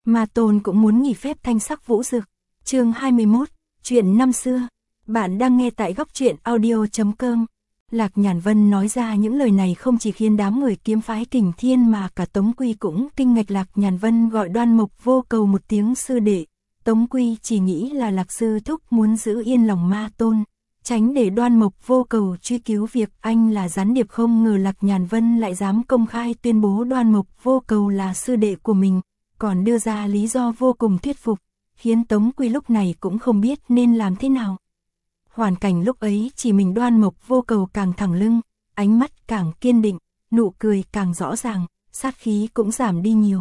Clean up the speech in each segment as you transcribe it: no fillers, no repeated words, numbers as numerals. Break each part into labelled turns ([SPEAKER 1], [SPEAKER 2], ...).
[SPEAKER 1] Ma Tôn cũng muốn nghỉ phép thanh sắc vũ dực. Chương 21, chuyện năm xưa. Bạn đang nghe tại góc truyện audio.com. Lạc Nhàn Vân nói ra những lời này không chỉ khiến đám người kiếm phái Kình Thiên mà cả Tống Quy cũng kinh ngạc. Lạc Nhàn Vân gọi Đoan Mộc Vô Cầu một tiếng sư đệ. Tống Quy chỉ nghĩ là Lạc sư thúc muốn giữ yên lòng Ma Tôn, tránh để Đoan Mộc Vô Cầu truy cứu việc anh là gián điệp. Không ngờ Lạc Nhàn Vân lại dám công khai tuyên bố Đoan Mộc Vô Cầu là sư đệ của mình, còn đưa ra lý do vô cùng thuyết phục, khiến Tống Quy lúc này cũng không biết nên làm thế nào. Hoàn cảnh lúc ấy chỉ mình Đoan Mộc Vô Cầu càng thẳng lưng, ánh mắt càng kiên định, nụ cười càng rõ ràng, sát khí cũng giảm đi nhiều.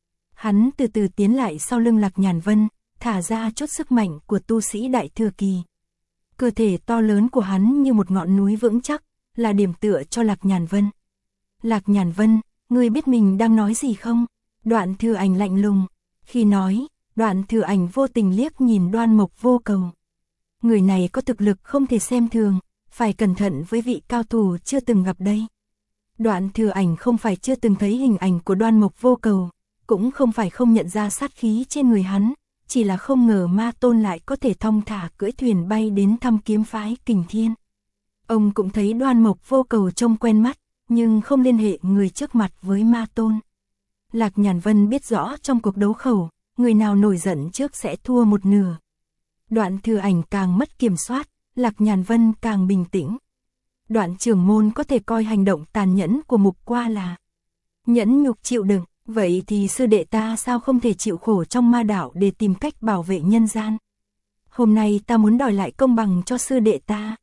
[SPEAKER 1] Hắn từ từ tiến lại sau lưng Lạc Nhàn Vân, thả ra chút sức mạnh của tu sĩ Đại Thừa Kỳ. Cơ thể to lớn của hắn như một ngọn núi vững chắc, là điểm tựa cho Lạc Nhàn Vân. Lạc Nhàn Vân, ngươi biết mình đang nói gì không? Đoạn Thừa Ảnh lạnh lùng. Khi nói, Đoạn Thừa Ảnh vô tình liếc nhìn Đoan Mộc Vô Cầu. Người này có thực lực không thể xem thường, phải cẩn thận với vị cao thủ chưa từng gặp đây. Đoạn Thừa Ảnh không phải chưa từng thấy hình ảnh của Đoan Mộc Vô Cầu, cũng không phải không nhận ra sát khí trên người hắn, chỉ là không ngờ Ma Tôn lại có thể thong thả cưỡi thuyền bay đến thăm kiếm phái Kình Thiên. Ông cũng thấy Đoan Mộc Vô Cầu trông quen mắt, nhưng không liên hệ người trước mặt với Ma Tôn. Lạc Nhàn Vân biết rõ trong cuộc đấu khẩu, người nào nổi giận trước sẽ thua một nửa. Đoạn Thừa Ảnh càng mất kiểm soát, Lạc Nhàn Vân càng bình tĩnh. Đoạn trưởng môn có thể coi hành động tàn nhẫn của Mục Qua là nhẫn nhục chịu đựng, vậy thì sư đệ ta sao không thể chịu khổ trong ma đạo để tìm cách bảo vệ nhân gian. Hôm nay ta muốn đòi lại công bằng cho sư đệ ta.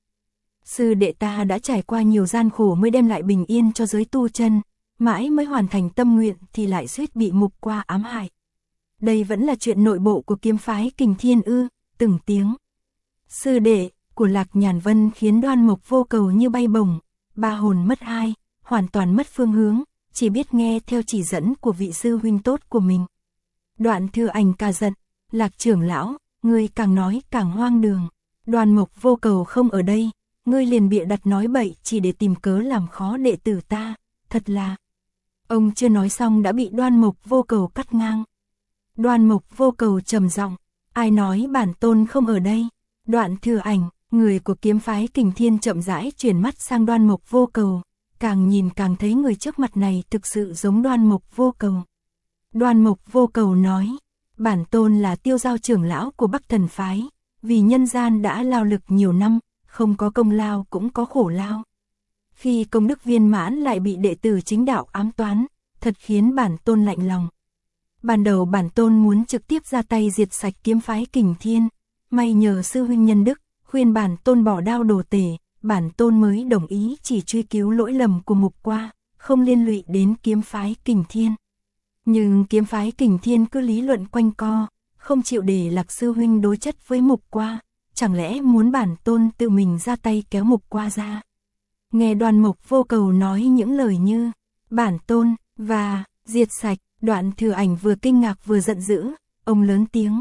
[SPEAKER 1] Sư đệ ta đã trải qua nhiều gian khổ mới đem lại bình yên cho giới tu chân, mãi mới hoàn thành tâm nguyện thì lại suýt bị Mục Qua ám hại. Đây vẫn là chuyện nội bộ của kiếm phái Kình Thiên ư? Từng tiếng sư đệ của Lạc Nhàn Vân khiến Đoan Mộc Vô Cầu như bay bổng, ba hồn mất hai, hoàn toàn mất phương hướng, chỉ biết nghe theo chỉ dẫn của vị sư huynh tốt của mình. Đoạn Thừa Ảnh cả giận, Lạc trưởng lão, ngươi càng nói càng hoang đường. Đoan Mộc Vô Cầu không ở đây, ngươi liền bịa đặt nói bậy chỉ để tìm cớ làm khó đệ tử ta, thật là... Ông chưa nói xong đã bị Đoan Mộc Vô Cầu cắt ngang. Đoan Mộc Vô Cầu trầm giọng, ai nói bản tôn không ở đây? Đoạn Thừa Ảnh, người của kiếm phái Kình Thiên chậm rãi chuyển mắt sang Đoan Mộc Vô Cầu, càng nhìn càng thấy người trước mặt này thực sự giống Đoan Mộc Vô Cầu. Đoan Mộc Vô Cầu nói, bản tôn là Tiêu Giao trưởng lão của Bắc Thần phái, vì nhân gian đã lao lực nhiều năm, không có công lao cũng có khổ lao. Khi công đức viên mãn lại bị đệ tử chính đạo ám toán, thật khiến bản tôn lạnh lòng. Ban đầu bản tôn muốn trực tiếp ra tay diệt sạch kiếm phái Kình Thiên, may nhờ sư huynh nhân đức, khuyên bản tôn bỏ đao đồ tể, bản tôn mới đồng ý chỉ truy cứu lỗi lầm của Mục Qua, không liên lụy đến kiếm phái Kình Thiên. Nhưng kiếm phái Kình Thiên cứ lý luận quanh co, không chịu để Lạc sư huynh đối chất với Mục Qua, chẳng lẽ muốn bản tôn tự mình ra tay kéo Mục Qua ra. Nghe Đoan Mộc Vô Cầu nói những lời như bản tôn và diệt sạch, Đoạn Thừa Ảnh vừa kinh ngạc vừa giận dữ, ông lớn tiếng.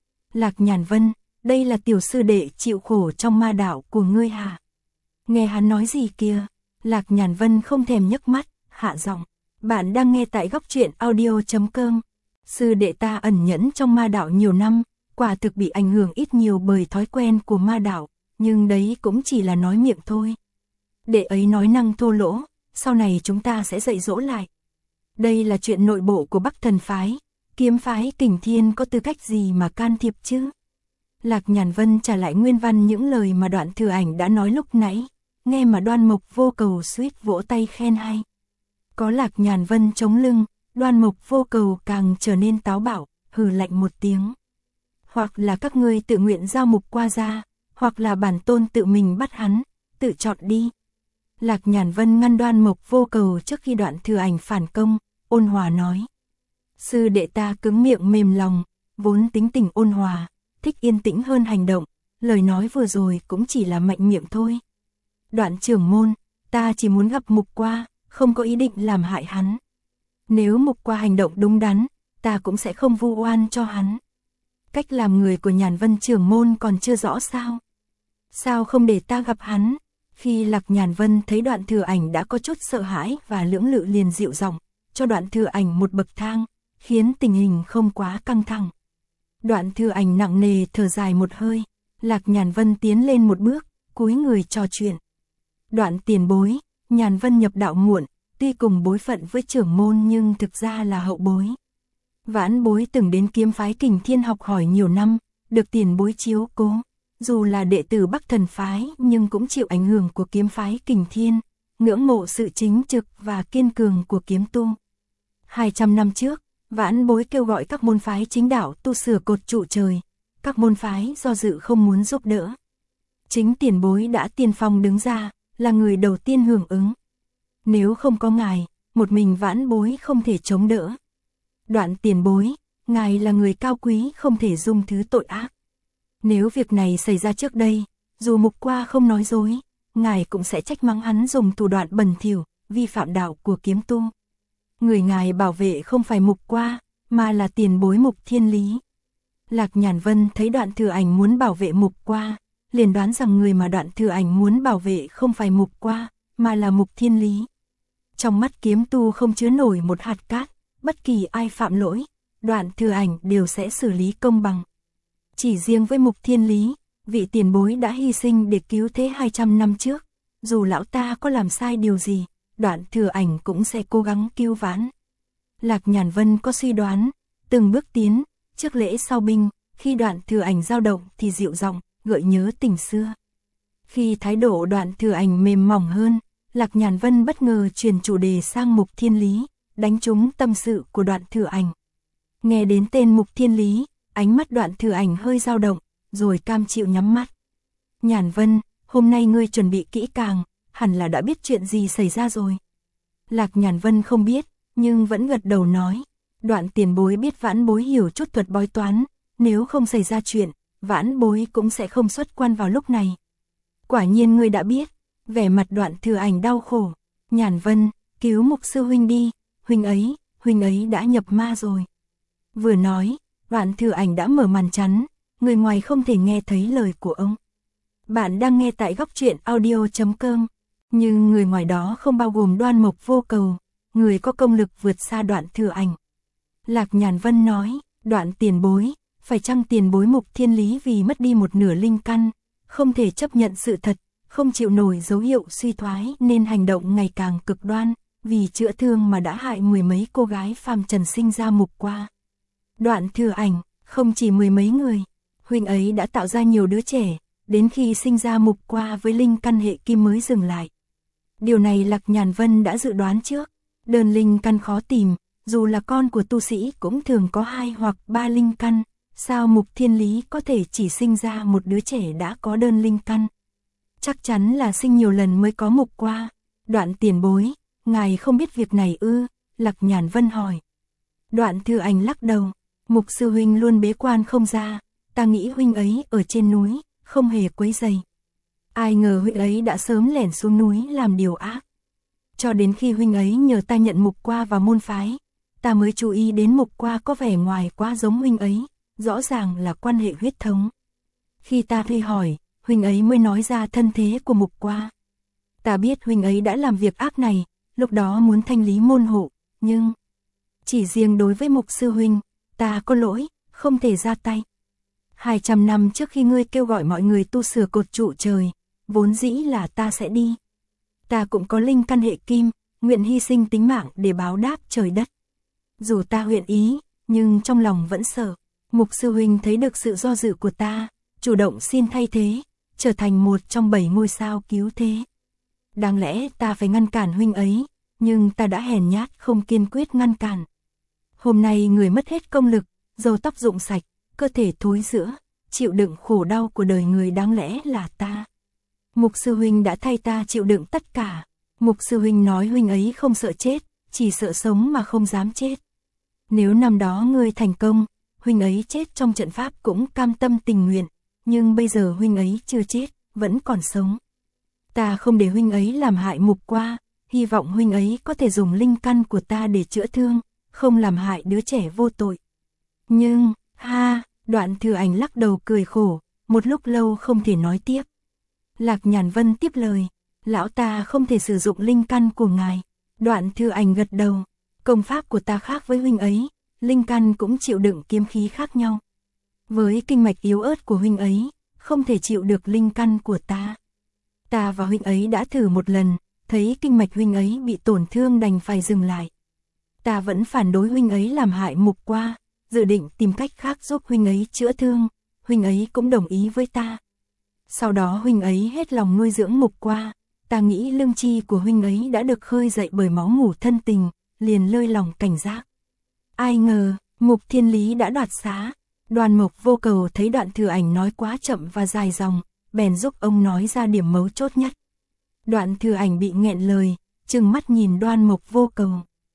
[SPEAKER 1] Lạc Nhàn Vân, đây là tiểu sư đệ chịu khổ trong ma đạo của ngươi hả? Nghe hắn nói gì kìa? Lạc Nhàn Vân không thèm nhấc mắt, hạ giọng. Bạn đang nghe tại góc truyện audio.com. Sư đệ ta ẩn nhẫn trong ma đạo nhiều năm, quả thực bị ảnh hưởng ít nhiều bởi thói quen của ma đạo, nhưng đấy cũng chỉ là nói miệng thôi. Đệ ấy nói năng thô lỗ, sau này chúng ta sẽ dạy dỗ lại. Đây là chuyện nội bộ của Bắc Thần phái, kiếm phái Kình Thiên có tư cách gì mà can thiệp chứ? Lạc Nhàn Vân trả lại nguyên văn những lời mà Đoạn Thừa Ảnh đã nói lúc nãy, nghe mà Đoan Mộc Vô Cầu suýt vỗ tay khen hay. Có Lạc Nhàn Vân chống lưng, Đoan Mộc Vô Cầu càng trở nên táo bạo, hừ lạnh một tiếng. Hoặc là các ngươi tự nguyện giao Mục Qua ra, hoặc là bản tôn tự mình bắt hắn, tự chọn đi. Lạc Nhàn Vân ngăn Đoan Mộc Vô Cầu trước khi Đoạn Thừa Ảnh phản công, ôn hòa nói. Sư đệ ta cứng miệng mềm lòng, vốn tính tình ôn hòa, thích yên tĩnh hơn hành động, lời nói vừa rồi cũng chỉ là mạnh miệng thôi. Đoạn trưởng môn, ta chỉ muốn gặp Mục Qua, không có ý định làm hại hắn. Nếu Mục Qua hành động đúng đắn, ta cũng sẽ không vu oan cho hắn. Cách làm người của Nhàn Vân trưởng môn còn chưa rõ sao? Sao không để ta gặp hắn? Khi Lạc Nhàn Vân thấy Đoạn Thừa Ảnh đã có chút sợ hãi và lưỡng lự liền dịu giọng, cho Đoạn Thừa Ảnh một bậc thang, khiến tình hình không quá căng thẳng. Đoạn Thừa Ảnh nặng nề thở dài một hơi, Lạc Nhàn Vân tiến lên một bước, cúi người trò chuyện. Đoạn tiền bối, Nhàn Vân nhập đạo muộn, tuy cùng bối phận với trưởng môn nhưng thực ra là hậu bối. Vãn bối từng đến kiếm phái Kình Thiên học hỏi nhiều năm, được tiền bối chiếu cố. Dù là đệ tử Bắc Thần phái nhưng cũng chịu ảnh hưởng của kiếm phái Kình Thiên, ngưỡng mộ sự chính trực và kiên cường của kiếm tu. 200 năm trước, vãn bối kêu gọi các môn phái chính đạo tu sửa cột trụ trời, các môn phái do dự không muốn giúp đỡ. Chính tiền bối đã tiên phong đứng ra, là người đầu tiên hưởng ứng. Nếu không có ngài, một mình vãn bối không thể chống đỡ. Đoạn tiền bối, ngài là người cao quý không thể dung thứ tội ác. Nếu việc này xảy ra trước đây, dù Mục Qua không nói dối, ngài cũng sẽ trách mắng hắn dùng thủ đoạn bẩn thỉu, vi phạm đạo của kiếm tu. Người ngài bảo vệ không phải Mục Qua, mà là tiền bối Mục Thiên Lý. Lạc Nhàn Vân thấy Đoạn Thừa Ảnh muốn bảo vệ Mục Qua, liền đoán rằng người mà Đoạn Thừa Ảnh muốn bảo vệ không phải Mục Qua, mà là Mục Thiên Lý. Trong mắt kiếm tu không chứa nổi một hạt cát, bất kỳ ai phạm lỗi, Đoạn Thừa Ảnh đều sẽ xử lý công bằng. Chỉ riêng với Mục Thiên Lý, vị tiền bối đã hy sinh để cứu thế 200 năm trước, dù lão ta có làm sai điều gì, Đoạn Thừa Ảnh cũng sẽ cố gắng cứu vãn. Lạc Nhàn Vân có suy đoán, từng bước tiến, trước lễ sau binh, khi Đoạn Thừa Ảnh dao động thì dịu giọng, gợi nhớ tình xưa. Khi thái độ Đoạn Thừa Ảnh mềm mỏng hơn, Lạc Nhàn Vân bất ngờ chuyển chủ đề sang Mục Thiên Lý, đánh trúng tâm sự của Đoạn Thừa Ảnh. Nghe đến tên Mục Thiên Lý, ánh mắt Đoạn Thừa Ảnh hơi dao động, rồi cam chịu nhắm mắt. Nhàn Vân, hôm nay ngươi chuẩn bị kỹ càng, hẳn là đã biết chuyện gì xảy ra rồi. Lạc Nhàn Vân không biết, nhưng vẫn gật đầu nói. Đoạn tiền bối biết vãn bối hiểu chút thuật bói toán, nếu không xảy ra chuyện, vãn bối cũng sẽ không xuất quan vào lúc này. Quả nhiên ngươi đã biết. Vẻ mặt Đoạn Thừa Ảnh đau khổ. Nhàn Vân, cứu Mục sư huynh đi, huynh ấy đã nhập ma rồi. Vừa nói, Đoạn Thừa Ảnh đã mở màn chắn, người ngoài không thể nghe thấy lời của ông. Bạn đang nghe tại Góc Truyện Audio.com, nhưng người ngoài đó không bao gồm Đoan Mộc Vô Cầu, người có công lực vượt xa Đoạn Thừa Ảnh. Lạc Nhàn Vân nói, Đoạn tiền bối, phải chăng tiền bối Mục Thiên Lý vì mất đi một nửa linh căn, không thể chấp nhận sự thật, không chịu nổi dấu hiệu suy thoái nên hành động ngày càng cực đoan, vì chữa thương mà đã hại mười mấy cô gái phàm trần sinh ra Mục Qua. Đoạn Thừa Ảnh, không chỉ mười mấy người, huynh ấy đã tạo ra nhiều đứa trẻ, đến khi sinh ra Mục Qua với linh căn hệ kim mới dừng lại. Điều này Lạc Nhàn Vân đã dự đoán trước, đơn linh căn khó tìm, dù là con của tu sĩ cũng thường có 2 hoặc 3 linh căn, sao Mục Thiên Lý có thể chỉ sinh ra một đứa trẻ đã có đơn linh căn? Chắc chắn là sinh nhiều lần mới có Mục Qua. Đoạn tiền bối, ngài không biết việc này ư? Lạc Nhàn Vân hỏi. Đoạn Thừa Ảnh lắc đầu, Mục sư huynh luôn bế quan không ra, ta nghĩ huynh ấy ở trên núi, không hề quấy rầy. Ai ngờ huynh ấy đã sớm lẻn xuống núi làm điều ác. Cho đến khi huynh ấy nhờ ta nhận Mục Qua vào môn phái, ta mới chú ý đến Mục Qua có vẻ ngoài quá giống huynh ấy, rõ ràng là quan hệ huyết thống. Khi ta thuê hỏi, huynh ấy mới nói ra thân thế của Mục Qua. Ta biết huynh ấy đã làm việc ác này, lúc đó muốn thanh lý môn hộ, nhưng chỉ riêng đối với Mục sư huynh, ta có lỗi, không thể ra tay. 200 năm trước khi ngươi kêu gọi mọi người tu sửa cột trụ trời, vốn dĩ là ta sẽ đi. Ta cũng có linh căn hệ kim, nguyện hy sinh tính mạng để báo đáp trời đất. Dù ta nguyện ý, nhưng trong lòng vẫn sợ. Mục sư huynh thấy được sự do dự của ta, chủ động xin thay thế, trở thành một trong 7 ngôi sao cứu thế. Đáng lẽ ta phải ngăn cản huynh ấy, nhưng ta đã hèn nhát không kiên quyết ngăn cản. Hôm nay người mất hết công lực, râu tóc rụng sạch, cơ thể thối rữa, chịu đựng khổ đau của đời người đáng lẽ là ta. Mục sư huynh đã thay ta chịu đựng tất cả. Mục sư huynh nói huynh ấy không sợ chết, chỉ sợ sống mà không dám chết. Nếu năm đó ngươi thành công, huynh ấy chết trong trận pháp cũng cam tâm tình nguyện, nhưng bây giờ huynh ấy chưa chết, vẫn còn sống. Ta không để huynh ấy làm hại Mục Qua, hy vọng huynh ấy có thể dùng linh căn của ta để chữa thương, không làm hại đứa trẻ vô tội. Nhưng, Đoạn Thừa Ảnh lắc đầu cười khổ, một lúc lâu không thể nói tiếp. Lạc Nhàn Vân tiếp lời, lão ta không thể sử dụng linh căn của ngài. Đoạn Thừa Ảnh gật đầu, công pháp của ta khác với huynh ấy, linh căn cũng chịu đựng kiếm khí khác nhau. Với kinh mạch yếu ớt của huynh ấy, không thể chịu được linh căn của ta. Ta và huynh ấy đã thử một lần, thấy kinh mạch huynh ấy bị tổn thương đành phải dừng lại. Ta vẫn phản đối huynh ấy làm hại Mục Qua, dự định tìm cách khác giúp huynh ấy chữa thương, huynh ấy cũng đồng ý với ta. Sau đó huynh ấy hết lòng nuôi dưỡng Mục Qua, ta nghĩ lương tri của huynh ấy đã được khơi dậy bởi máu mủ thân tình, liền lơi lòng cảnh giác. Ai ngờ, Mục Thiên Lý đã đoạt xá. Đoan Mộc Vô Cầu thấy Đoạn Thừa Ảnh nói quá chậm và dài dòng, bèn giúp ông nói ra điểm mấu chốt nhất. Đoạn Thừa Ảnh bị nghẹn lời, trừng mắt nhìn Đoan Mộc Vô Cầu.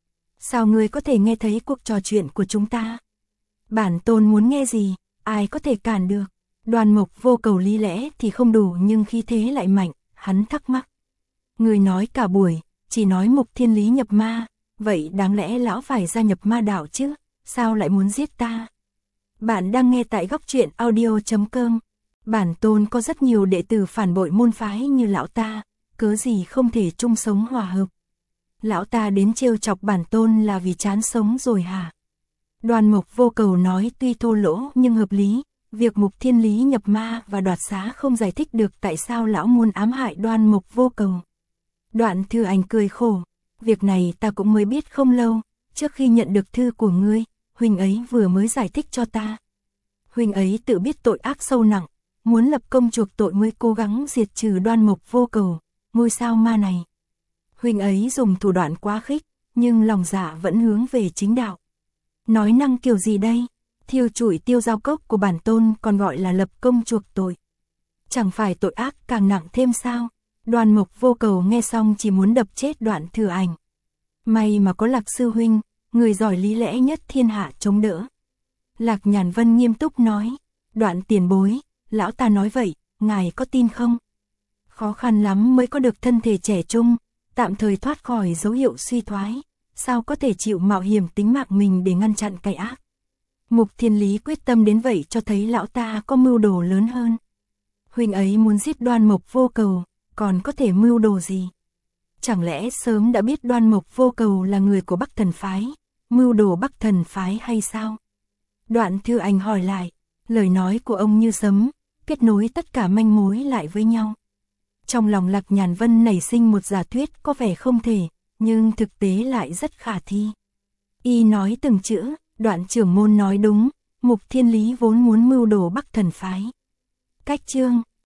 [SPEAKER 1] Sao ngươi có thể nghe thấy cuộc trò chuyện của chúng ta? Bản tôn muốn nghe gì, ai có thể cản được? Đoan Mộc Vô Cầu lý lẽ thì không đủ nhưng khí thế lại mạnh, hắn thắc mắc. Ngươi nói cả buổi, chỉ nói Mục Thiên Lý nhập ma, vậy đáng lẽ lão phải gia nhập ma đạo chứ, sao lại muốn giết ta? Bạn đang nghe tại Góc Truyện Audio.com. Bản tôn có rất nhiều đệ tử phản bội môn phái như lão ta, cớ gì không thể chung sống hòa hợp. Lão ta đến trêu chọc bản tôn là vì chán sống rồi hả? Đoan Mộc Vô Cầu nói tuy thô lỗ nhưng hợp lý, việc Mục Thiên Lý nhập ma và đoạt xá không giải thích được tại sao lão muốn ám hại Đoan Mộc Vô Cầu. Đoạn Thừa Ảnh cười khổ, việc này ta cũng mới biết không lâu, trước khi nhận được thư của ngươi, huynh ấy vừa mới giải thích cho ta. Huynh ấy tự biết tội ác sâu nặng, muốn lập công chuộc tội mới cố gắng diệt trừ Đoan Mộc Vô Cầu, ngôi sao ma này. Huynh ấy dùng thủ đoạn quá khích, nhưng lòng dạ vẫn hướng về chính đạo. Nói năng kiểu gì đây? Thiêu chủi Tiêu Giao Cốc của bản tôn còn gọi là lập công chuộc tội. Chẳng phải tội ác càng nặng thêm sao? Đoan Mộc Vô Cầu nghe xong chỉ muốn đập chết Đoạn Thừa Ảnh. May mà có Lạc sư huynh, người giỏi lý lẽ nhất thiên hạ chống đỡ. Lạc Nhàn Vân nghiêm túc nói, Đoạn tiền bối, lão ta nói vậy, ngài có tin không? Khó khăn lắm mới có được thân thể trẻ trung, tạm thời thoát khỏi dấu hiệu suy thoái, sao có thể chịu mạo hiểm tính mạng mình để ngăn chặn cái ác? Mục Thiên Lý quyết tâm đến vậy cho thấy lão ta có mưu đồ lớn hơn. Huynh ấy muốn giết Đoan Mộc Vô Cầu, còn có thể mưu đồ gì? Chẳng lẽ sớm đã biết Đoan Mộc Vô Cầu là người của Bắc Thần Phái, mưu đồ Bắc Thần Phái hay sao? Đoạn Thừa Ảnh hỏi lại, lời nói của ông như sấm, kết nối tất cả manh mối lại với nhau. Trong lòng Lạc Nhàn Vân nảy sinh một giả thuyết có vẻ không thể, nhưng thực tế lại rất khả thi. Y nói từng chữ, Đoạn trưởng môn nói đúng, Mục Thiên Lý vốn muốn mưu đồ Bắc Thần Phái. Cách chương